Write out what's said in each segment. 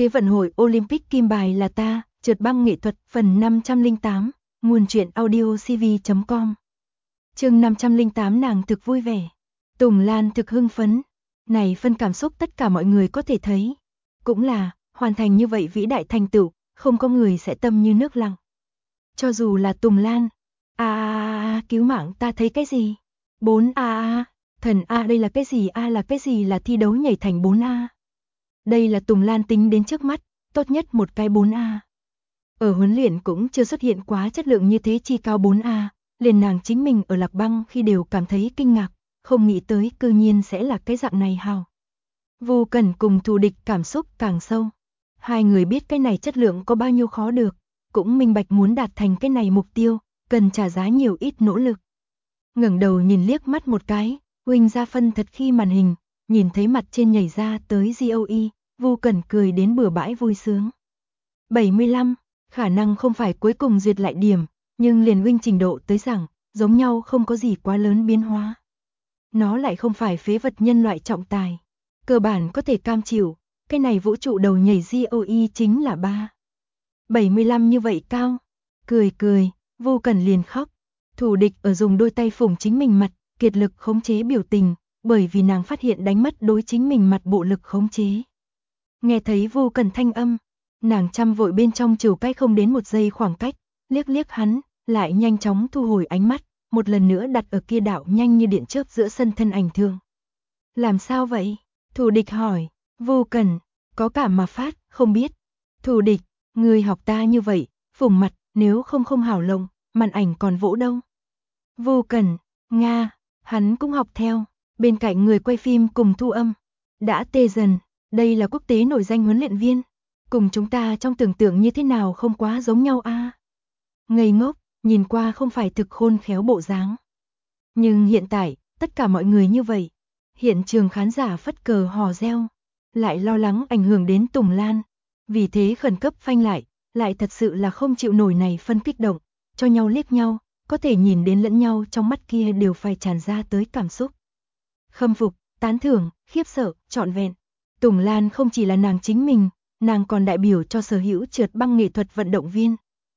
Thế vận hội Olympic kim bài là ta, trượt băng nghệ thuật phần 508, nguồn truyện audiocv.com. Chương 508 nàng thực vui vẻ. Tùng Lan thực hưng phấn. Này phân cảm xúc tất cả mọi người có thể thấy. Cũng là, hoàn thành như vậy vĩ đại thành tựu, không có người sẽ tâm như nước lặng. Cho dù là Tùng Lan. Cứu mạng ta thấy cái gì? 4A, thần A đây là cái gì A là cái gì là thi đấu nhảy thành 4A. Đây là Tùng Lan tính đến trước mắt, tốt nhất một cái 4A. Ở huấn luyện cũng chưa xuất hiện quá chất lượng như thế chi cao 4A, liền nàng chính mình ở Lạc Băng khi đều cảm thấy kinh ngạc, không nghĩ tới cư nhiên sẽ là cái dạng này hào. Vô Cẩn cùng thù địch cảm xúc càng sâu. Hai người biết cái này chất lượng có bao nhiêu khó được, cũng minh bạch muốn đạt thành cái này mục tiêu, cần trả giá nhiều ít nỗ lực. Ngẩng đầu nhìn liếc mắt một cái, huynh ra phân thật khi màn hình, nhìn thấy mặt trên nhảy ra tới GOE, Vô Cẩn cười đến bừa bãi vui sướng. 75, khả năng không phải cuối cùng duyệt lại điểm, nhưng liền huynh trình độ tới rằng, giống nhau không có gì quá lớn biến hóa. Nó lại không phải phế vật nhân loại trọng tài, cơ bản có thể cam chịu, cái này vũ trụ đầu nhảy GOE chính là 3. 75 như vậy cao, cười, Vô Cẩn liền khóc. Thủ địch ở dùng đôi tay phủng chính mình mặt, kiệt lực khống chế biểu tình, bởi vì nàng phát hiện đánh mất đối chính mình mặt bộ lực khống chế. Nghe thấy Vô Cẩn thanh âm, nàng chăm vội bên trong chiều cách không đến một giây khoảng cách, liếc hắn, lại nhanh chóng thu hồi ánh mắt, một lần nữa đặt ở kia đạo nhanh như điện chớp giữa sân thân ảnh thương. Làm sao vậy? Thủ địch hỏi. Vô Cẩn, có cảm mà phát, không biết. Thủ địch, người học ta như vậy, phủng mặt, nếu không hảo lộng, màn ảnh còn vỗ đâu. Vô Cẩn, Nga, hắn cũng học theo, bên cạnh người quay phim cùng thu âm. Đã tê dần, đây là quốc tế nổi danh huấn luyện viên, cùng chúng ta trong tưởng tượng như thế nào không quá giống nhau a. Ngây ngốc, nhìn qua không phải thực khôn khéo bộ dáng. Nhưng hiện tại, tất cả mọi người như vậy. Hiện trường khán giả phất cờ hò reo, lại lo lắng ảnh hưởng đến Tùng Lan. Vì thế khẩn cấp phanh lại thật sự là không chịu nổi này phân kích động, cho nhau liếc nhau, có thể nhìn đến lẫn nhau trong mắt kia đều phải tràn ra tới cảm xúc. Khâm phục, tán thưởng, khiếp sợ, trọn vẹn. Tùng Lan không chỉ là nàng chính mình, nàng còn đại biểu cho sở hữu trượt băng nghệ thuật vận động viên.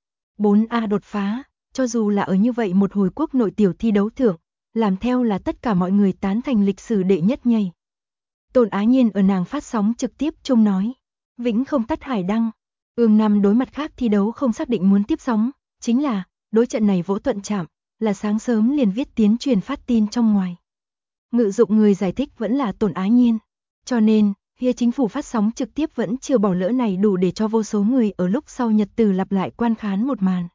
4A đột phá, cho dù là ở như vậy một hồi quốc nội tiểu thi đấu thưởng, làm theo là tất cả mọi người tán thành lịch sử đệ nhất nhảy. Tôn Á Nhiên ở nàng phát sóng trực tiếp chung nói, vĩnh không tắt hải đăng, ương năm đối mặt khác thi đấu không xác định muốn tiếp sóng, chính là, đối trận này vỗ thuận chạm, là sáng sớm liền viết tiến truyền phát tin trong ngoài. Ngự dụng người giải thích vẫn là Tôn Á Nhiên, cho nên, phía chính phủ phát sóng trực tiếp vẫn chưa bỏ lỡ này đủ để cho vô số người ở lúc sau nhật từ lặp lại quan khán một màn.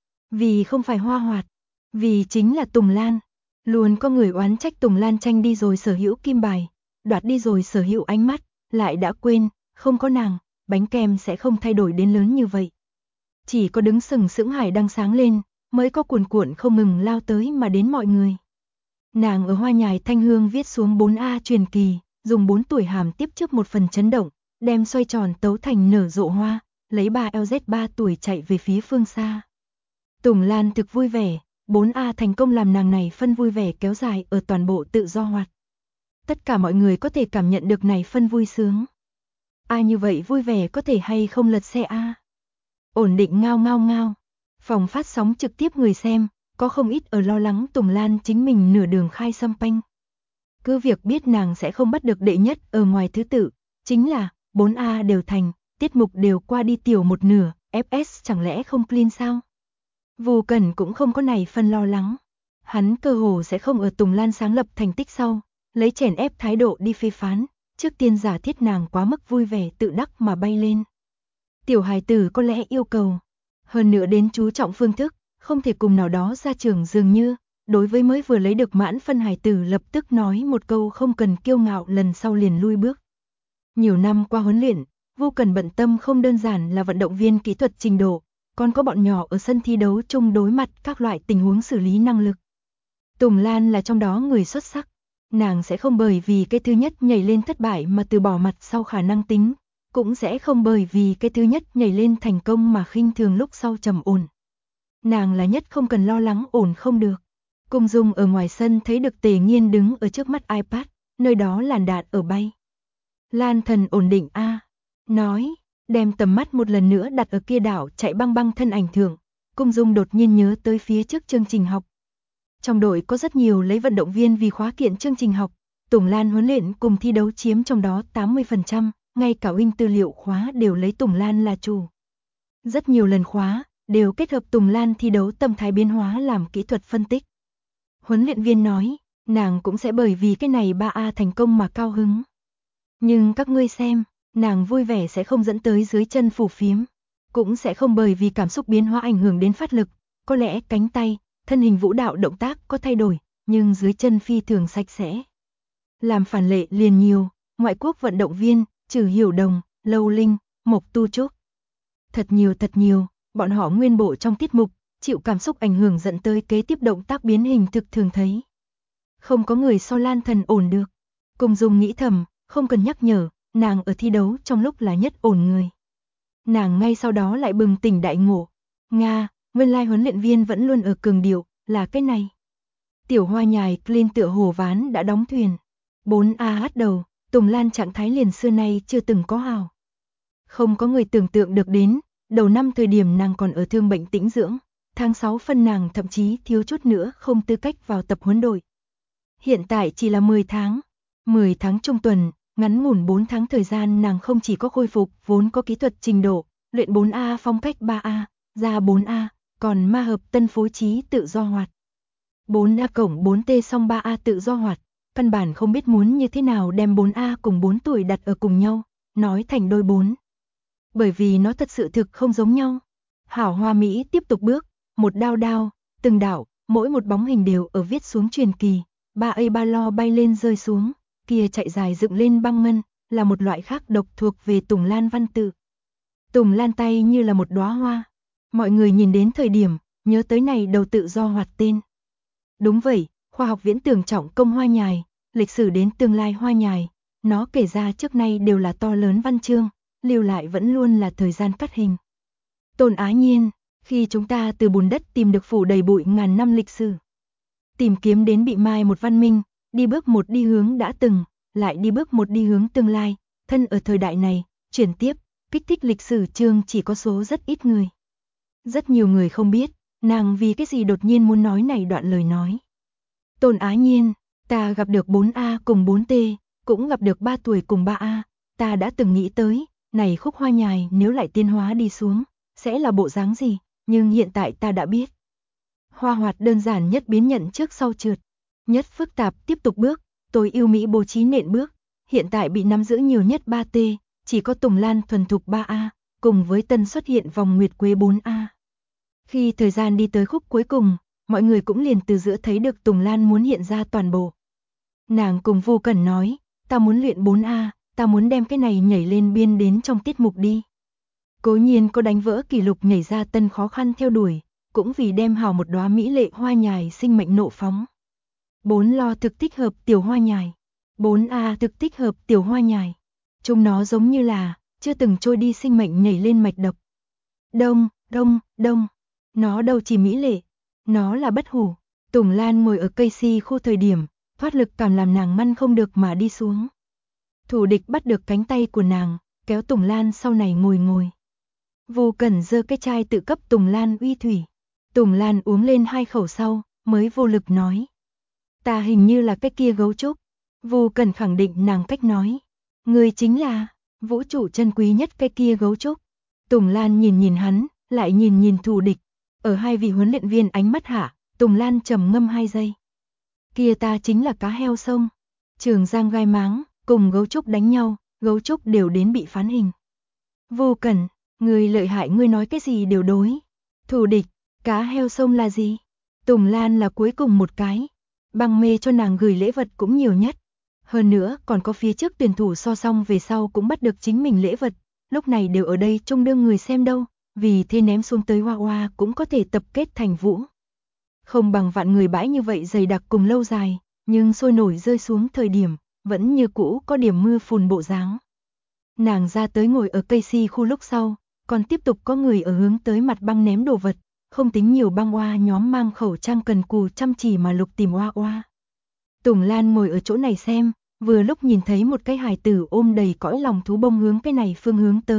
Vì không phải Hoa Hoạt, vì chính là Tùng Lan. Luôn có người oán trách Tùng Lan tranh đi rồi sở hữu kim bài, đoạt đi rồi sở hữu ánh mắt, lại đã quên, không có nàng, bánh kem sẽ không thay đổi đến lớn như vậy. Chỉ có đứng sừng sững hải đăng sáng lên, mới có cuồn không ngừng lao tới mà đến mọi người. Nàng ở hoa nhài thanh hương viết xuống 4A truyền kỳ, dùng 4 tuổi hàm tiếp trước một phần chấn động, đem xoay tròn tấu thành nở rộ hoa, lấy 3LZ 3 tuổi chạy về phía phương xa. Tùng Lan thực vui vẻ. 4A thành công làm nàng này phân vui vẻ kéo dài ở toàn bộ tự do hoạt. Tất cả mọi người có thể cảm nhận được này phân vui sướng. Ai như vậy vui vẻ có thể hay không lật xe A. Ổn định ngao. Phòng phát sóng trực tiếp người xem, có không ít ở lo lắng Tùng Lan chính mình nửa đường khai xăm panh. Cứ việc biết nàng sẽ không bắt được đệ nhất ở ngoài thứ tự, chính là 4A đều thành, tiết mục đều qua đi tiểu một nửa, FS chẳng lẽ không clean sao? Vô Cẩn cũng không có này phân lo lắng. Hắn cơ hồ sẽ không ở Tùng Lan sáng lập thành tích sau, lấy chèn ép thái độ đi phê phán, trước tiên giả thiết nàng quá mức vui vẻ tự đắc mà bay lên. Tiểu hài tử có lẽ yêu cầu, hơn nữa đến chú trọng phương thức, không thể cùng nào đó ra trường dường như, đối với mới vừa lấy được mãn phân hài tử lập tức nói một câu không cần kiêu ngạo lần sau liền lui bước. Nhiều năm qua huấn luyện, Vô Cẩn bận tâm không đơn giản là vận động viên kỹ thuật trình độ, còn có bọn nhỏ ở sân thi đấu chung đối mặt các loại tình huống xử lý năng lực. Tùng Lan là trong đó người xuất sắc, nàng sẽ không bởi vì cái thứ nhất nhảy lên thất bại mà từ bỏ mặt sau khả năng tính, cũng sẽ không bởi vì cái thứ nhất nhảy lên thành công mà khinh thường lúc sau trầm ổn. Nàng là nhất không cần lo lắng ổn không được. Cung Dung ở ngoài sân thấy được Tề Nghiên đứng ở trước mắt iPad, nơi đó làn đạn ở bay. Lan thần ổn định a, nói, đem tầm mắt một lần nữa đặt ở kia đảo chạy băng băng thân ảnh thượng. Cung Dung đột nhiên nhớ tới phía trước chương trình học. Trong đội có rất nhiều lấy vận động viên vì khóa kiện chương trình học, Tùng Lan huấn luyện cùng thi đấu chiếm trong đó 80%, ngay cả huynh tư liệu khóa đều lấy Tùng Lan là chủ. Rất nhiều lần khóa đều kết hợp Tùng Lan thi đấu tâm thái biến hóa làm kỹ thuật phân tích. Huấn luyện viên nói, nàng cũng sẽ bởi vì cái này 3A thành công mà cao hứng. Nhưng các ngươi xem, nàng vui vẻ sẽ không dẫn tới dưới chân phù phiếm, cũng sẽ không bởi vì cảm xúc biến hóa ảnh hưởng đến phát lực, có lẽ cánh tay, thân hình vũ đạo động tác có thay đổi, nhưng dưới chân phi thường sạch sẽ. Làm phản lệ liền nhiều, ngoại quốc vận động viên, Trừ Hiểu Đồng, Lâu Linh, Mộc Tu Trúc. Thật nhiều, bọn họ nguyên bộ trong tiết mục, chịu cảm xúc ảnh hưởng dẫn tới kế tiếp động tác biến hình thực thường thấy. Không có người so Lan Thần ổn được. Cung Dung nghĩ thầm, không cần nhắc nhở, nàng ở thi đấu trong lúc là nhất ổn người. Nàng ngay sau đó lại bừng tỉnh đại ngộ. Nga, nguyên lai huấn luyện viên vẫn luôn ở cường điệu, là cái này. Tiểu Hoa Nhài Clean tựa hồ ván đã đóng thuyền. 4A bắt đầu, Tùng Lan trạng thái liền xưa nay chưa từng có hào. Không có người tưởng tượng được đến, đầu năm thời điểm nàng còn ở thương bệnh tĩnh dưỡng, tháng 6 phân nàng thậm chí thiếu chút nữa không tư cách vào tập huấn đội. Hiện tại chỉ là 10 tháng trung tuần, ngắn ngủn 4 tháng thời gian nàng không chỉ có khôi phục vốn có kỹ thuật trình độ, luyện 4A phong cách 3A, ra 4A, còn ma hợp tân phối trí tự do hoạt. 4A cộng 4T song 3A tự do hoạt, căn bản không biết muốn như thế nào đem 4A cùng 4 tuổi đặt ở cùng nhau, nói thành đôi 4. Bởi vì nó thật sự thực không giống nhau. Hảo Hoa Mỹ tiếp tục bước, một đao, từng đảo, mỗi một bóng hình đều ở viết xuống truyền kỳ, 3A ba lo bay lên rơi xuống, kia chạy dài dựng lên băng ngân, là một loại khác độc thuộc về Tùng Lan văn tự. Tùng Lan tay như là một đóa hoa. Mọi người nhìn đến thời điểm, nhớ tới này đầu tự do hoạt tên. Đúng vậy, khoa học viễn tưởng trọng công hoa nhài, lịch sử đến tương lai hoa nhài, nó kể ra trước nay đều là to lớn văn chương, lưu lại vẫn luôn là thời gian cắt hình. Tôn Á Nhiên, khi chúng ta từ bùn đất tìm được phủ đầy bụi ngàn năm lịch sử, tìm kiếm đến bị mai một văn minh, đi bước một đi hướng đã từng, lại đi bước một đi hướng tương lai, thân ở thời đại này, chuyển tiếp, kích thích lịch sử chương chỉ có số rất ít người. Rất nhiều người không biết, nàng vì cái gì đột nhiên muốn nói này đoạn lời nói. Tôn Á Nhiên, ta gặp được 4A cùng 4T, cũng gặp được 3 tuổi cùng 3A, ta đã từng nghĩ tới, này khúc hoa nhài nếu lại tiến hóa đi xuống, sẽ là bộ dáng gì, nhưng hiện tại ta đã biết. Hoa hoạt đơn giản nhất biến nhận trước sau trượt, nhất phức tạp tiếp tục bước, tối ưu mỹ bố trí nện bước, hiện tại bị nắm giữ nhiều nhất 3T, chỉ có Tùng Lan thuần thục 3A, cùng với tân xuất hiện vòng nguyệt quế 4A. Khi thời gian đi tới khúc cuối cùng, mọi người cũng liền từ giữa thấy được Tùng Lan muốn hiện ra toàn bộ. Nàng cùng Vu Cẩn nói, ta muốn luyện 4A, ta muốn đem cái này nhảy lên biên đến trong tiết mục đi. Cố nhiên có đánh vỡ kỷ lục nhảy ra tân khó khăn theo đuổi, cũng vì đem hào một đóa mỹ lệ hoa nhài sinh mệnh nộ phóng. 4 lo thực thích hợp tiểu hoa nhài, 4A thực thích hợp tiểu hoa nhài. Chúng nó giống như là chưa từng trôi đi sinh mệnh nhảy lên mạch đập. Đông, nó đâu chỉ mỹ lệ, nó là bất hủ. Tùng Lan ngồi ở cây si khu thời điểm, thoát lực cảm làm nàng măn không được mà đi xuống. Thủ địch bắt được cánh tay của nàng, kéo Tùng Lan sau này ngồi. Vu Cẩn giơ cái chai tự cấp Tùng Lan uy thủy. Tùng Lan uống lên 2 khẩu sau, mới vô lực nói. Ta hình như là cái kia gấu trúc. Vu Cẩn khẳng định nàng cách nói. Người chính là vũ trụ chân quý nhất cái kia gấu trúc. Tùng Lan nhìn hắn, lại nhìn thủ địch. Ở hai vị huấn luyện viên ánh mắt hạ, Tùng Lan trầm ngâm 2 giây. Kia ta chính là cá heo sông. Trường Giang gai máng, cùng gấu trúc đánh nhau, gấu trúc đều đến bị phán hình. Vu Cẩn, người lợi hại, ngươi nói cái gì đều đối. Thủ địch, cá heo sông là gì? Tùng Lan là cuối cùng một cái. Băng mê cho nàng gửi lễ vật cũng nhiều nhất. Hơn nữa còn có phía trước tuyển thủ so xong về sau cũng bắt được chính mình lễ vật. Lúc này đều ở đây trông đương người xem đâu. Vì thế ném xuống tới hoa hoa cũng có thể tập kết thành vũ. Không bằng vạn người bãi như vậy dày đặc cùng lâu dài, nhưng sôi nổi rơi xuống thời điểm, vẫn như cũ có điểm mưa phùn bộ dáng. Nàng ra tới ngồi ở cây si khu lúc sau, còn tiếp tục có người ở hướng tới mặt băng ném đồ vật, không tính nhiều băng oa nhóm mang khẩu trang cần cù chăm chỉ mà lục tìm oa oa. Tùng Lan ngồi ở chỗ này xem, vừa lúc nhìn thấy một cái hài tử ôm đầy cõi lòng thú bông hướng cái này phương hướng tới,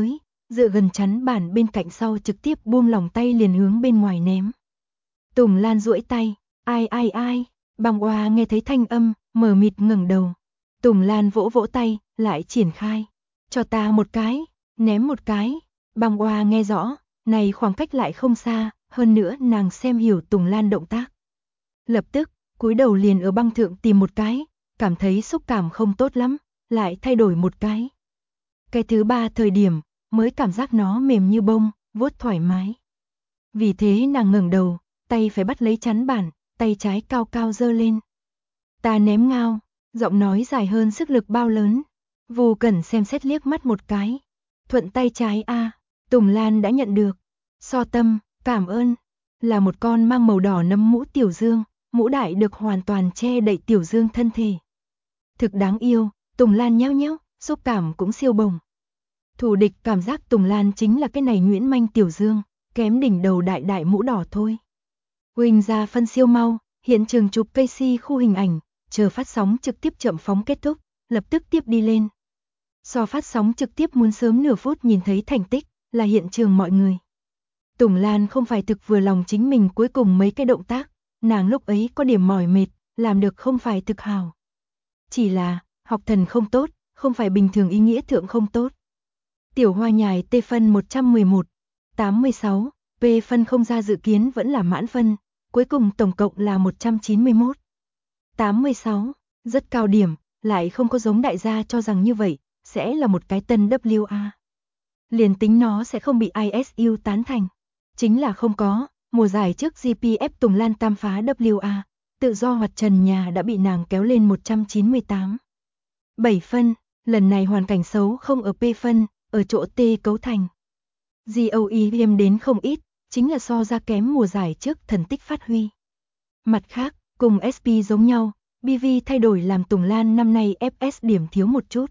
dựa gần chắn bản bên cạnh sau trực tiếp buông lỏng tay liền hướng bên ngoài ném. Tùng Lan duỗi tay, ai, Băng Oa nghe thấy thanh âm, mờ mịt ngẩng đầu. Tùng Lan vỗ vỗ tay, lại triển khai. Cho ta một cái, ném một cái. Băng Oa nghe rõ, này khoảng cách lại không xa, hơn nữa nàng xem hiểu Tùng Lan động tác. Lập tức, cúi đầu liền ở băng thượng tìm một cái, cảm thấy xúc cảm không tốt lắm, lại thay đổi một cái. Cái thứ ba thời điểm, mới cảm giác nó mềm như bông, vuốt thoải mái. Vì thế nàng ngẩng đầu, tay phải bắt lấy chắn bản, tay trái cao cao giơ lên. Ta ném ngao, giọng nói dài hơn sức lực bao lớn. Vô Cẩn xem xét liếc mắt một cái. Thuận tay trái a, Tùng Lan đã nhận được. So tâm, cảm ơn. Là một con mang màu đỏ nấm mũ tiểu dương, mũ đại được hoàn toàn che đậy tiểu dương thân thể. Thực đáng yêu, Tùng Lan nhéo nhéo, xúc cảm cũng siêu bồng. Thủ địch cảm giác Tùng Lan chính là cái này nhuyễn manh tiểu dương, kém đỉnh đầu đại đại mũ đỏ thôi. Huỳnh ra phân siêu mau, hiện trường chụp cây si khu hình ảnh, chờ phát sóng trực tiếp chậm phóng kết thúc, lập tức tiếp đi lên. So phát sóng trực tiếp muốn sớm nửa phút nhìn thấy thành tích, là hiện trường mọi người. Tùng Lan không phải thực vừa lòng chính mình cuối cùng mấy cái động tác, nàng lúc ấy có điểm mỏi mệt, làm được không phải thực hào. Chỉ là, học thần không tốt, không phải bình thường ý nghĩa thượng không tốt. Tiểu Hoa nhài T phân 111, 86, P phân không ra dự kiến vẫn là mãn phân, cuối cùng tổng cộng là 191. 86, rất cao điểm, lại không có giống đại gia cho rằng như vậy, sẽ là một cái tân WA. Liền tính nó sẽ không bị ISU tán thành. Chính là không có, mùa giải trước GPF Tùng Lan tam phá WA, tự do hoạt trần nhà đã bị nàng kéo lên 198. 7 phân, lần này hoàn cảnh xấu không ở P phân, ở chỗ T cấu thành. GOE viêm đến không ít, chính là so ra kém mùa giải trước thần tích phát huy. Mặt khác, cùng SP giống nhau, BV thay đổi làm Tùng Lan năm nay FS điểm thiếu một chút.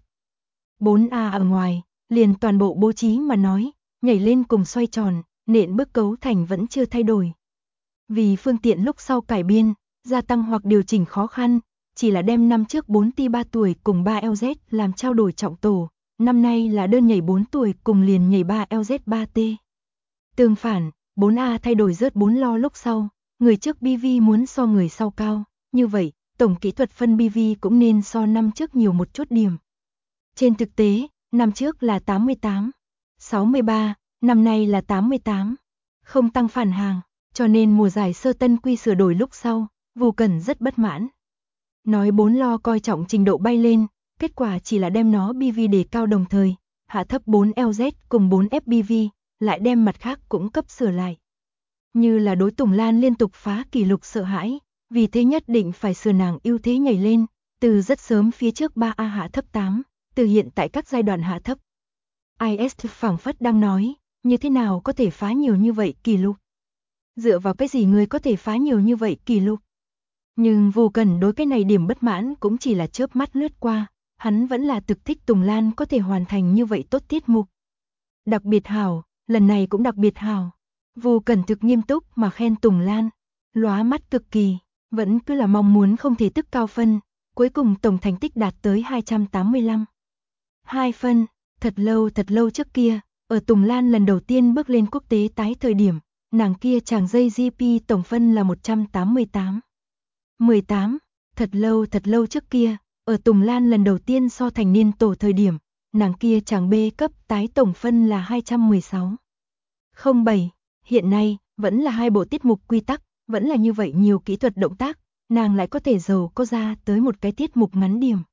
4A ở ngoài, liền toàn bộ bố trí mà nói, nhảy lên cùng xoay tròn, nện bước cấu thành vẫn chưa thay đổi. Vì phương tiện lúc sau cải biên, gia tăng hoặc điều chỉnh khó khăn, chỉ là đem năm trước 4T 3 tuổi cùng 3LZ làm trao đổi trọng tổ, năm nay là đơn nhảy 4 tuổi cùng liền nhảy 3LZ 3T. Tương phản, 4A thay đổi rớt 4 lo lúc sau, người trước BV muốn so người sau cao, như vậy, tổng kỹ thuật phân BV cũng nên so năm trước nhiều một chút điểm. Trên thực tế, năm trước là 88, 63, năm nay là 88, không tăng phản hàng, cho nên mùa giải sơ tân quy sửa đổi lúc sau, Vô Cẩn rất bất mãn. Nói 4 lo coi trọng trình độ bay lên, kết quả chỉ là đem nó BV đề cao đồng thời, hạ thấp 4LZ cùng 4FBV, lại đem mặt khác cũng cấp sửa lại. Như là đối Tùng Lan liên tục phá kỷ lục sợ hãi, vì thế nhất định phải sửa nàng ưu thế nhảy lên, từ rất sớm phía trước 3A hạ thấp 8, từ hiện tại các giai đoạn hạ thấp. IS phảng phất đang nói, như thế nào có thể phá nhiều như vậy kỷ lục? Dựa vào cái gì người có thể phá nhiều như vậy kỷ lục? Nhưng Vô Cẩn đối cái này điểm bất mãn cũng chỉ là chớp mắt lướt qua, hắn vẫn là thực thích Tùng Lan có thể hoàn thành như vậy tốt tiết mục. Đặc biệt hảo, lần này cũng đặc biệt hảo. Vô Cẩn thực nghiêm túc mà khen Tùng Lan, lóa mắt cực kỳ, vẫn cứ là mong muốn không thể tức cao phân, cuối cùng tổng thành tích đạt tới 285. 2 phân, thật lâu trước kia, ở Tùng Lan lần đầu tiên bước lên quốc tế tái thời điểm, nàng kia chàng dây GP tổng phân là 188. 18, thật lâu trước kia, ở Tùng Lan lần đầu tiên so thành niên tổ thời điểm, nàng kia chàng B cấp tái tổng phân là 216. 07, hiện nay, vẫn là hai bộ tiết mục quy tắc, vẫn là như vậy nhiều kỹ thuật động tác, nàng lại có thể giàu có ra tới một cái tiết mục ngắn điểm.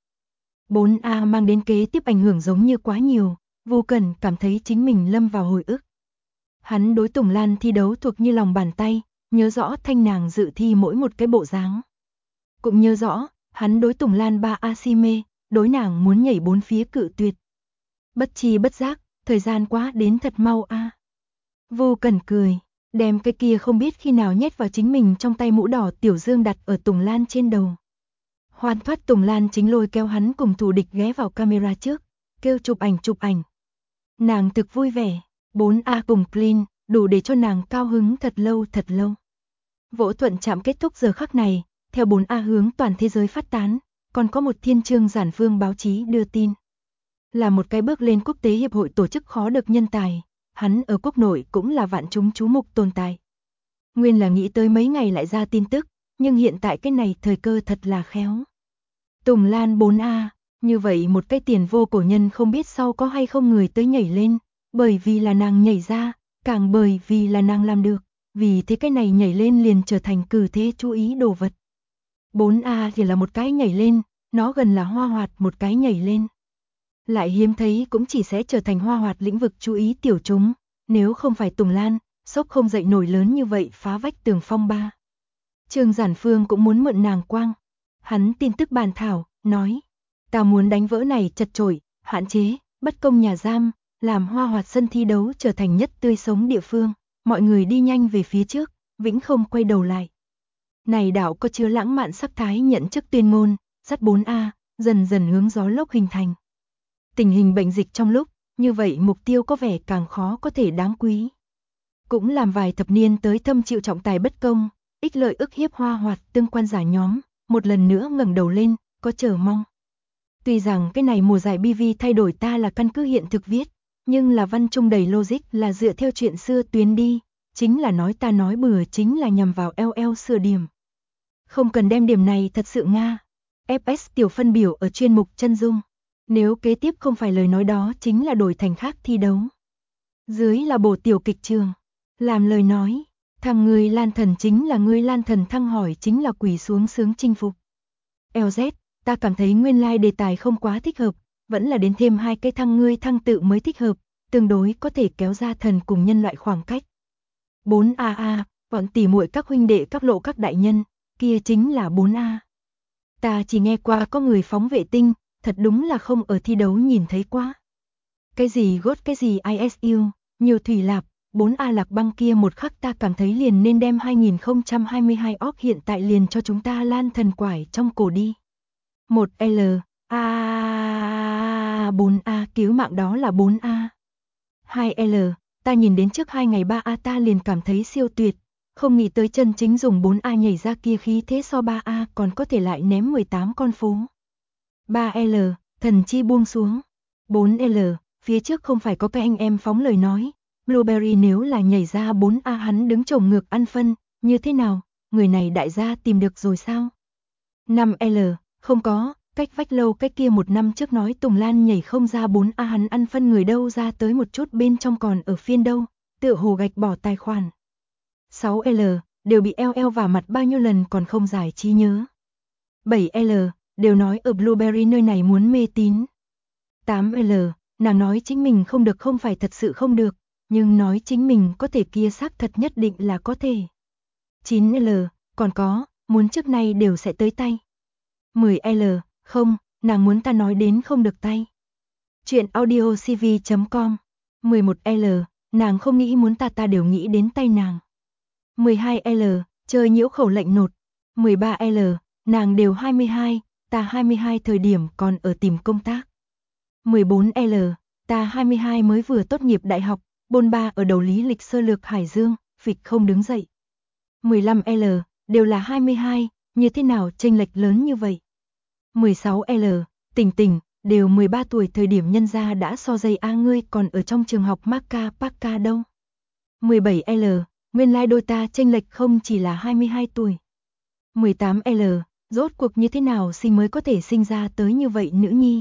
4A mang đến kế tiếp ảnh hưởng giống như quá nhiều, Vô Cẩn cảm thấy chính mình lâm vào hồi ức. Hắn đối Tùng Lan thi đấu thuộc như lòng bàn tay, nhớ rõ thanh nàng dự thi mỗi một cái bộ dáng. Cũng nhớ rõ, hắn đối Tùng Lan 3A si mê, đối nàng muốn nhảy 4 phía cự tuyệt. Bất chi bất giác, thời gian quá đến thật mau a. Vô Cẩn cười, đem cái kia không biết khi nào nhét vào chính mình trong tay mũ đỏ tiểu dương đặt ở Tùng Lan trên đầu. Hoàn thoát Tùng Lan chính lôi kéo hắn cùng thủ địch ghé vào camera trước, kêu chụp ảnh. Nàng thực vui vẻ, 4A cùng clean, đủ để cho nàng cao hứng thật lâu. Vỗ thuận chạm kết thúc giờ khắc này, theo 4A hướng toàn thế giới phát tán, còn có một thiên chương giản vương báo chí đưa tin. Là một cái bước lên quốc tế hiệp hội tổ chức khó được nhân tài, hắn ở quốc nội cũng là vạn chúng chú mục tồn tại. Nguyên là nghĩ tới mấy ngày lại ra tin tức, nhưng hiện tại cái này thời cơ thật là khéo. Tùng Lan 4A, như vậy một cái tiền vô cổ nhân không biết sau có hay không người tới nhảy lên, bởi vì là nàng nhảy ra, càng bởi vì là nàng làm được, vì thế cái này nhảy lên liền trở thành cử thế chú ý đồ vật. 4A thì là một cái nhảy lên, nó gần là hoa hoạt một cái nhảy lên. Lại hiếm thấy cũng chỉ sẽ trở thành hoa hoạt lĩnh vực chú ý tiểu chúng, nếu không phải Tùng Lan, sốc không dậy nổi lớn như vậy phá vách tường phong ba. Trương Giản Phương cũng muốn mượn nàng quang. Hắn tin tức bàn thảo, nói, ta muốn đánh vỡ này chật chội, hạn chế, bất công nhà giam, làm hoa hoạt sân thi đấu trở thành nhất tươi sống địa phương, mọi người đi nhanh về phía trước, vĩnh không quay đầu lại. Này đảo có chứa lãng mạn sắc thái nhận chức tuyên ngôn, dắt 4A, dần dần hướng gió lốc hình thành. Tình hình bệnh dịch trong lúc, như vậy mục tiêu có vẻ càng khó có thể đáng quý. Cũng làm vài thập niên tới thâm chịu trọng tài bất công, ích lợi ức hiếp hoa hoạt tương quan giả nhóm, một lần nữa ngẩng đầu lên, có chờ mong. Tuy rằng cái này mùa giải BV thay đổi ta là căn cứ hiện thực viết, nhưng là văn trung đầy logic là dựa theo chuyện xưa tuyến đi, chính là nói ta nói bừa chính là nhằm vào LL sửa điểm. Không cần đem điểm này thật sự Nga. FS tiểu phân biểu ở chuyên mục chân dung. Nếu kế tiếp không phải lời nói đó chính là đổi thành khác thi đấu. Dưới là bổ tiểu kịch trường. Làm lời nói, thằng người Lan Thần chính là người Lan Thần thăng hỏi chính là quỳ xuống sướng chinh phục. LZ, ta cảm thấy nguyên lai đề tài không quá thích hợp, vẫn là đến thêm hai cái thăng ngươi thăng tự mới thích hợp, tương đối có thể kéo ra thần cùng nhân loại khoảng cách. 4AA, bọn tỉ muội các huynh đệ các lộ các đại nhân, kia chính là 4A. Ta chỉ nghe qua có người phóng vệ tinh, thật đúng là không ở thi đấu nhìn thấy quá. Cái gì gốt cái gì ISU, nhiều thủy lạp, 4A lạc băng kia một khắc ta cảm thấy liền nên đem 2022 orc hiện tại liền cho chúng ta lan thần quải trong cổ đi. 1L, 4A cứu mạng đó là 4A. 2L, ta nhìn đến trước 2 ngày 3A ta liền cảm thấy siêu tuyệt, không nghĩ tới chân chính dùng 4A nhảy ra kia khí thế so 3A còn có thể lại ném 18 con phố. 3L, thần chi buông xuống. 4L, phía trước không phải có cái anh em phóng lời nói, Blueberry nếu là nhảy ra 4A hắn đứng chồng ngược ăn phân, như thế nào, người này đại gia tìm được rồi sao? 5L, không có, cách vách lâu cách kia một năm trước nói Tùng Lan nhảy không ra 4A hắn ăn phân người đâu ra tới một chút bên trong còn ở phiên đâu, tựa hồ gạch bỏ tài khoản. 6L, đều bị LL vào mặt bao nhiêu lần còn không giải trí nhớ. 7L, đều nói ở Blueberry nơi này muốn mê tín. 8L, nàng nói chính mình không được không phải thật sự không được, nhưng nói chính mình có thể kia xác thật nhất định là có thể. 9L, còn có, muốn trước nay đều sẽ tới tay. 10L, không, nàng muốn ta nói đến không được tay. Chuyện audiocv.com. 11L, nàng không nghĩ muốn ta đều nghĩ đến tay nàng. 12L, chơi nhiễu khẩu lệnh nột. 13L, nàng đều 22, ta 22 thời điểm còn ở tìm công tác. 14L, ta 22 mới vừa tốt nghiệp đại học, bôn ba ở đầu lý lịch sơ lược Hải Dương, phịch không đứng dậy. 15L, đều là 22, như thế nào chênh lệch lớn như vậy? 16L, tỉnh, đều 13 tuổi thời điểm nhân gia đã so dây A ngươi còn ở trong trường học Parka đâu. 17L, nguyên lai đôi ta chênh lệch không chỉ là 22 tuổi. 18L, rốt cuộc như thế nào sinh mới có thể sinh ra tới như vậy nữ nhi.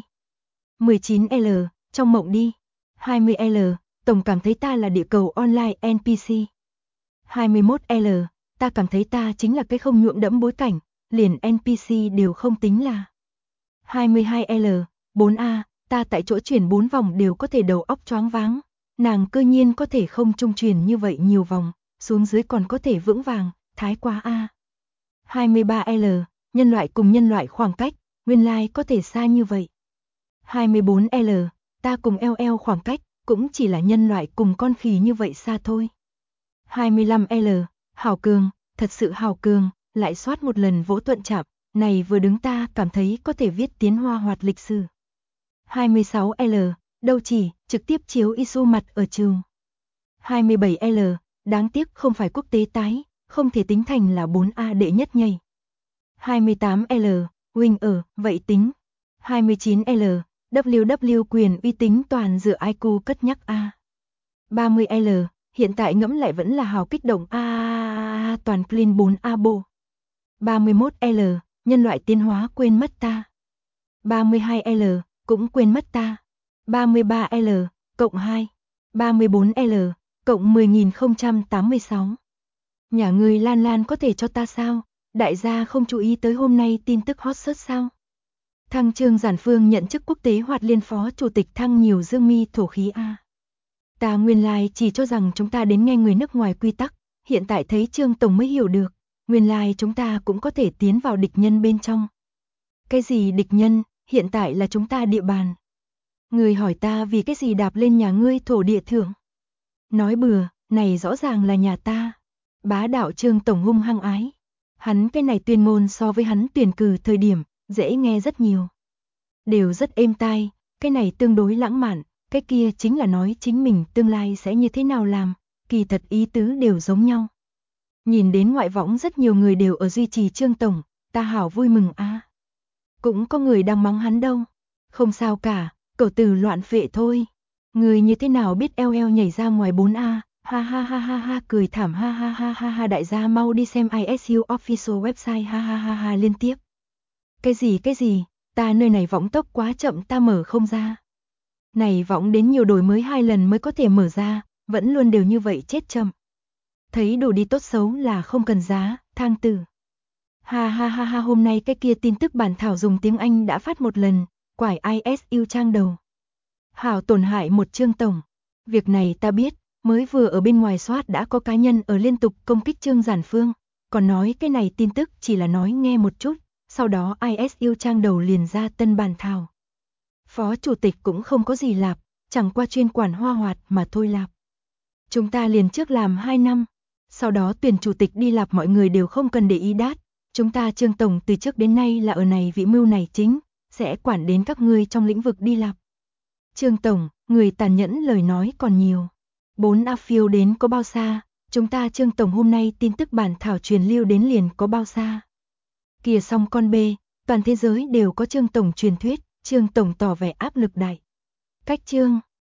19L, trong mộng đi. 20L, tổng cảm thấy ta là địa cầu online NPC. 21L, ta cảm thấy ta chính là cái không nhuộm đẫm bối cảnh, liền NPC đều không tính là. 22L, 4A, ta tại chỗ chuyển 4 vòng đều có thể đầu óc choáng váng, nàng cơ nhiên có thể không trung chuyển như vậy nhiều vòng, xuống dưới còn có thể vững vàng, thái quá A. 23L, nhân loại cùng nhân loại khoảng cách, nguyên lai có thể xa như vậy. 24L, ta cùng LL khoảng cách, cũng chỉ là nhân loại cùng con khỉ như vậy xa thôi. 25L, hào cường, thật sự hào cường, lại soát một lần vỗ thuận chạm, này vừa đứng ta cảm thấy có thể viết tiến hoa hoạt lịch sử. 26L, đâu chỉ, trực tiếp chiếu ISO mặt ở trường. 27L, đáng tiếc không phải quốc tế tái, không thể tính thành là 4A đệ nhất nhảy. 28L, Wing ở, vậy tính. 29L, WW quyền uy tín toàn dựa IQ cất nhắc a. 30L, hiện tại ngẫm lại vẫn là hào kích động a toàn clean 4A bộ. 31L, nhân loại tiến hóa quên mất ta. 32L, cũng quên mất ta. 33L, cộng 2. 34L, cộng 10.086. Nhà người Lan Lan có thể cho ta sao? Đại gia không chú ý tới hôm nay tin tức hot search sao? Thăng Trương Giản Phương nhận chức quốc tế Hoạt Liên Phó Chủ tịch thăng nhiều dương mi thổ khí a. Ta nguyên lai chỉ cho rằng chúng ta đến nghe người nước ngoài quy tắc, hiện tại thấy Trương Tổng mới hiểu được, nguyên lai chúng ta cũng có thể tiến vào địch nhân bên trong. Cái gì địch nhân, hiện tại là chúng ta địa bàn. Người hỏi ta vì cái gì đạp lên nhà ngươi thổ địa thượng. Nói bừa, này rõ ràng là nhà ta. Bá đạo Trương Tổng hung hăng ái. Hắn cái này tuyên ngôn so với hắn tuyển cử thời điểm, dễ nghe rất nhiều. Đều rất êm tai, cái này tương đối lãng mạn, cái kia chính là nói chính mình tương lai sẽ như thế nào làm, kỳ thật ý tứ đều giống nhau. Nhìn đến ngoại võng rất nhiều người đều ở duy trì Trương Tổng, ta hảo vui mừng a. Cũng có người đang mắng hắn đâu. Không sao cả, cẩu tử loạn phệ thôi. Người như thế nào biết eo eo nhảy ra ngoài 4A, ha ha ha ha ha cười thảm ha ha ha ha ha đại gia mau đi xem ISU official website ha ha ha ha liên tiếp. Cái gì, ta nơi này võng tốc quá chậm ta mở không ra. Này võng đến nhiều đổi mới 2 lần mới có thể mở ra, vẫn luôn đều như vậy chết chậm. Thấy đủ đi tốt xấu là không cần giá, thang tử. Ha ha ha ha hôm nay cái kia tin tức bản thảo dùng tiếng Anh đã phát một lần, quải ISU trang đầu. Hảo tổn hại một Trương Tổng. Việc này ta biết, mới vừa ở bên ngoài soát đã có cá nhân ở liên tục công kích Trương Giản Phương, còn nói cái này tin tức chỉ là nói nghe một chút, sau đó ISU trang đầu liền ra tân bản thảo. Phó chủ tịch cũng không có gì lạp, chẳng qua chuyên quản hoa hoạt mà thôi lạp. Chúng ta liền trước làm 2 năm, sau đó tuyển chủ tịch đi lạp mọi người đều không cần để ý đát, chúng ta Trương Tổng từ trước đến nay là ở này vị mưu này chính, sẽ quản đến các ngươi trong lĩnh vực đi lạp. Trương Tổng, người tàn nhẫn lời nói còn nhiều. 4A phiêu đến có bao xa, chúng ta Trương Tổng hôm nay tin tức bản thảo truyền lưu đến liền có bao xa. Kìa xong con bê, toàn thế giới đều có Trương Tổng truyền thuyết, Trương Tổng tỏ vẻ áp lực đại. Cách Trương